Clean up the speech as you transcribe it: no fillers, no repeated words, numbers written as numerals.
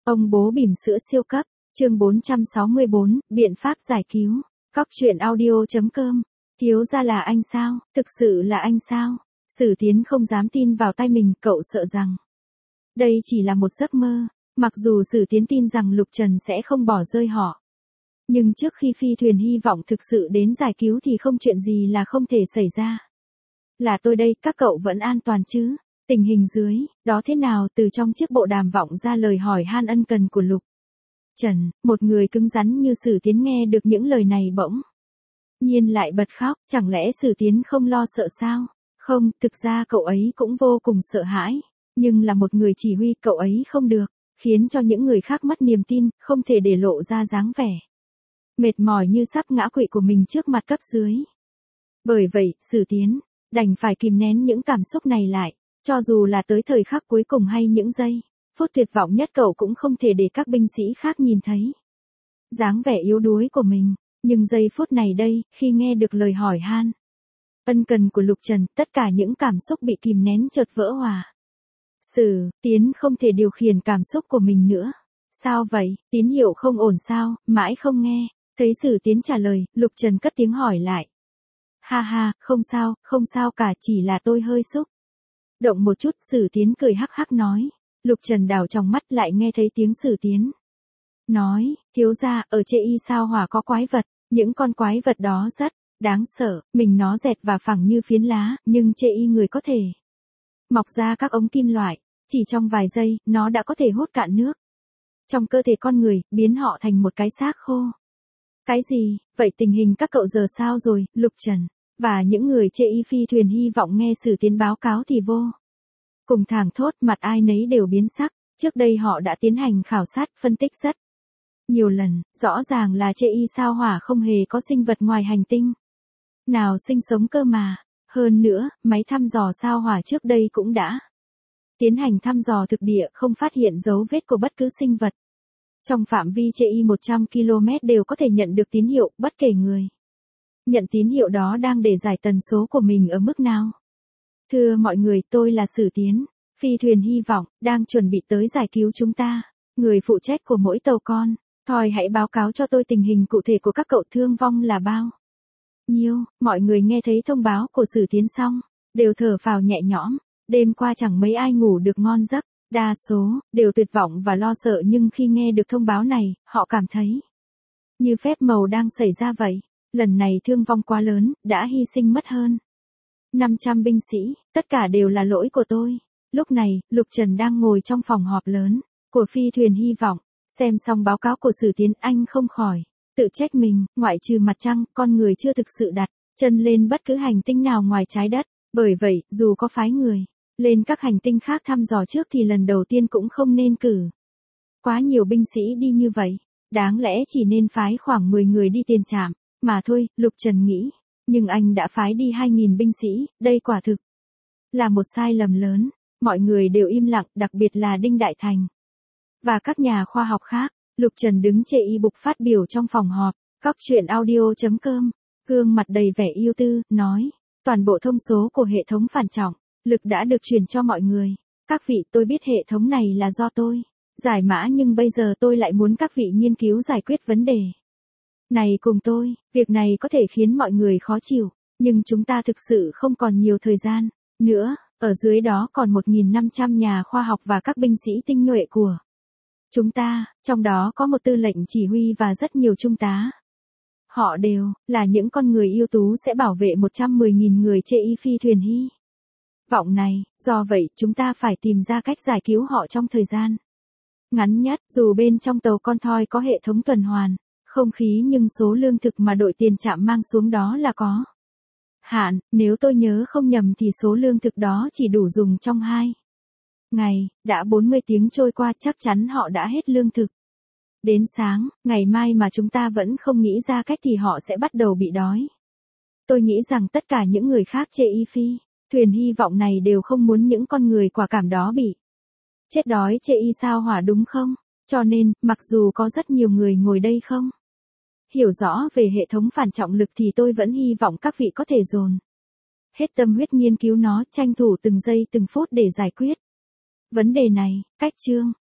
Ông bố bỉm sữa siêu cấp, chương 464, biện pháp giải cứu. Cóc truyện audio.com. Thiếu gia là anh sao, thực sự là anh sao? Sử Tiến không dám tin vào tai mình, cậu sợ rằng đây chỉ là một giấc mơ. Mặc dù Sử Tiến tin rằng Lục Trần sẽ không bỏ rơi họ. Nhưng trước khi phi thuyền hy vọng thực sự đến giải cứu thì không chuyện gì là không thể xảy ra. Là tôi đây, các cậu vẫn an toàn chứ? Tình hình dưới, đó thế nào? Từ trong chiếc bộ đàm vọng ra lời hỏi han ân cần của Lục Trần, một người cứng rắn như Sử Tiến nghe được những lời này bỗng nhiên lại bật khóc, chẳng lẽ Sử Tiến không lo sợ sao? Không, thực ra cậu ấy cũng vô cùng sợ hãi, nhưng là một người chỉ huy cậu ấy không được, khiến cho những người khác mất niềm tin, không thể để lộ ra dáng vẻ mệt mỏi như sắp ngã quỵ của mình trước mặt cấp dưới. Bởi vậy, Sử Tiến đành phải kìm nén những cảm xúc này lại, cho dù là tới thời khắc cuối cùng hay những giây phút tuyệt vọng nhất cậu cũng không thể để các binh sĩ khác nhìn thấy dáng vẻ yếu đuối của mình. Nhưng giây phút này đây, khi nghe được lời hỏi han ân cần của Lục Trần, tất cả những cảm xúc bị kìm nén chợt vỡ hòa. Sử Tiến không thể điều khiển cảm xúc của mình nữa. Sao vậy, tín hiệu không ổn sao, mãi không nghe? Thấy Sử Tiến trả lời, Lục Trần cất tiếng hỏi lại. Ha ha, không sao cả, chỉ là tôi hơi xúc động một chút. Sử Tiến cười hắc hắc nói. Lục Trần đảo trong mắt lại nghe thấy tiếng Sử Tiến nói, thiếu gia, ở Chê Y Sao Hỏa có quái vật, những con quái vật đó rất đáng sợ, mình nó dẹt và phẳng như phiến lá, nhưng Chê Y người có thể mọc ra các ống kim loại, chỉ trong vài giây, nó đã có thể hút cạn nước trong cơ thể con người, biến họ thành một cái xác khô. Cái gì? Vậy tình hình các cậu giờ sao rồi? Lục Trần và những người Chê Y phi thuyền hy vọng nghe Sử Tiến báo cáo thì vô cùng thảng thốt, mặt ai nấy đều biến sắc. Trước đây họ đã tiến hành khảo sát, phân tích rất nhiều lần, rõ ràng là Chê Y Sao Hỏa không hề có sinh vật ngoài hành tinh nào sinh sống cơ mà. Hơn nữa, máy thăm dò sao hỏa trước đây cũng đã tiến hành thăm dò thực địa, không phát hiện dấu vết của bất cứ sinh vật trong phạm vi Chê Y 100 km đều có thể nhận được tín hiệu, bất kể người nhận tín hiệu đó đang để giải tần số của mình ở mức nào. Thưa mọi người, tôi là Sử Tiến, phi thuyền hy vọng, đang chuẩn bị tới giải cứu chúng ta. Người phụ trách của mỗi tàu con, Thòi hãy báo cáo cho tôi tình hình cụ thể của các cậu, thương vong là bao nhiêu. Mọi người nghe thấy thông báo của Sử Tiến xong, đều thở phào nhẹ nhõm. Đêm qua chẳng mấy ai ngủ được ngon giấc, đa số đều tuyệt vọng và lo sợ, nhưng khi nghe được thông báo này, họ cảm thấy như phép màu đang xảy ra vậy. Lần này thương vong quá lớn, đã hy sinh mất hơn 500 binh sĩ, tất cả đều là lỗi của tôi. Lúc này, Lục Trần đang ngồi trong phòng họp lớn của phi thuyền hy vọng, xem xong báo cáo của Sử Tiến, anh không khỏi tự trách mình, ngoại trừ mặt trăng, con người chưa thực sự đặt chân lên bất cứ hành tinh nào ngoài trái đất. Bởi vậy, dù có phái người lên các hành tinh khác thăm dò trước thì lần đầu tiên cũng không nên cử quá nhiều binh sĩ đi như vậy. Đáng lẽ chỉ nên phái khoảng 10 người đi tiền trạm mà thôi, Lục Trần nghĩ. Nhưng anh đã phái đi 2.000 binh sĩ, đây quả thực là một sai lầm lớn. Mọi người đều im lặng, đặc biệt là Đinh Đại Thành và các nhà khoa học khác. Lục Trần đứng Chê Y bục phát biểu trong phòng họp. Cóc truyện audio.com. Gương mặt đầy vẻ ưu tư, nói, toàn bộ thông số của hệ thống phản trọng lực đã được truyền cho mọi người. Các vị, tôi biết hệ thống này là do tôi giải mã, nhưng bây giờ tôi lại muốn các vị nghiên cứu giải quyết vấn đề này cùng tôi. Việc này có thể khiến mọi người khó chịu, nhưng chúng ta thực sự không còn nhiều thời gian nữa. Ở dưới đó còn 1.500 nhà khoa học và các binh sĩ tinh nhuệ của chúng ta, trong đó có một tư lệnh chỉ huy và rất nhiều trung tá. Họ đều là những con người ưu tú sẽ bảo vệ 110.000 người Chê Y phi thuyền hy vọng này. Do vậy, chúng ta phải tìm ra cách giải cứu họ trong thời gian ngắn nhất. Dù bên trong tàu con thoi có hệ thống tuần hoàn không khí, nhưng số lương thực mà đội tiền trạm mang xuống đó là có hạn. Nếu tôi nhớ không nhầm thì số lương thực đó chỉ đủ dùng trong 2 ngày. Đã 40 tiếng trôi qua, chắc chắn họ đã hết lương thực. Đến sáng ngày mai mà chúng ta vẫn không nghĩ ra cách thì họ sẽ bắt đầu bị đói. Tôi nghĩ rằng tất cả những người khác Chê Y phi thuyền hy vọng này đều không muốn những con người quả cảm đó bị chết đói Chê Y Sao Hỏa, đúng không? Cho nên, mặc dù có rất nhiều người ngồi đây không hiểu rõ về hệ thống phản trọng lực thì tôi vẫn hy vọng các vị có thể dồn hết tâm huyết nghiên cứu nó, tranh thủ từng giây từng phút để giải quyết vấn đề này. Cách chương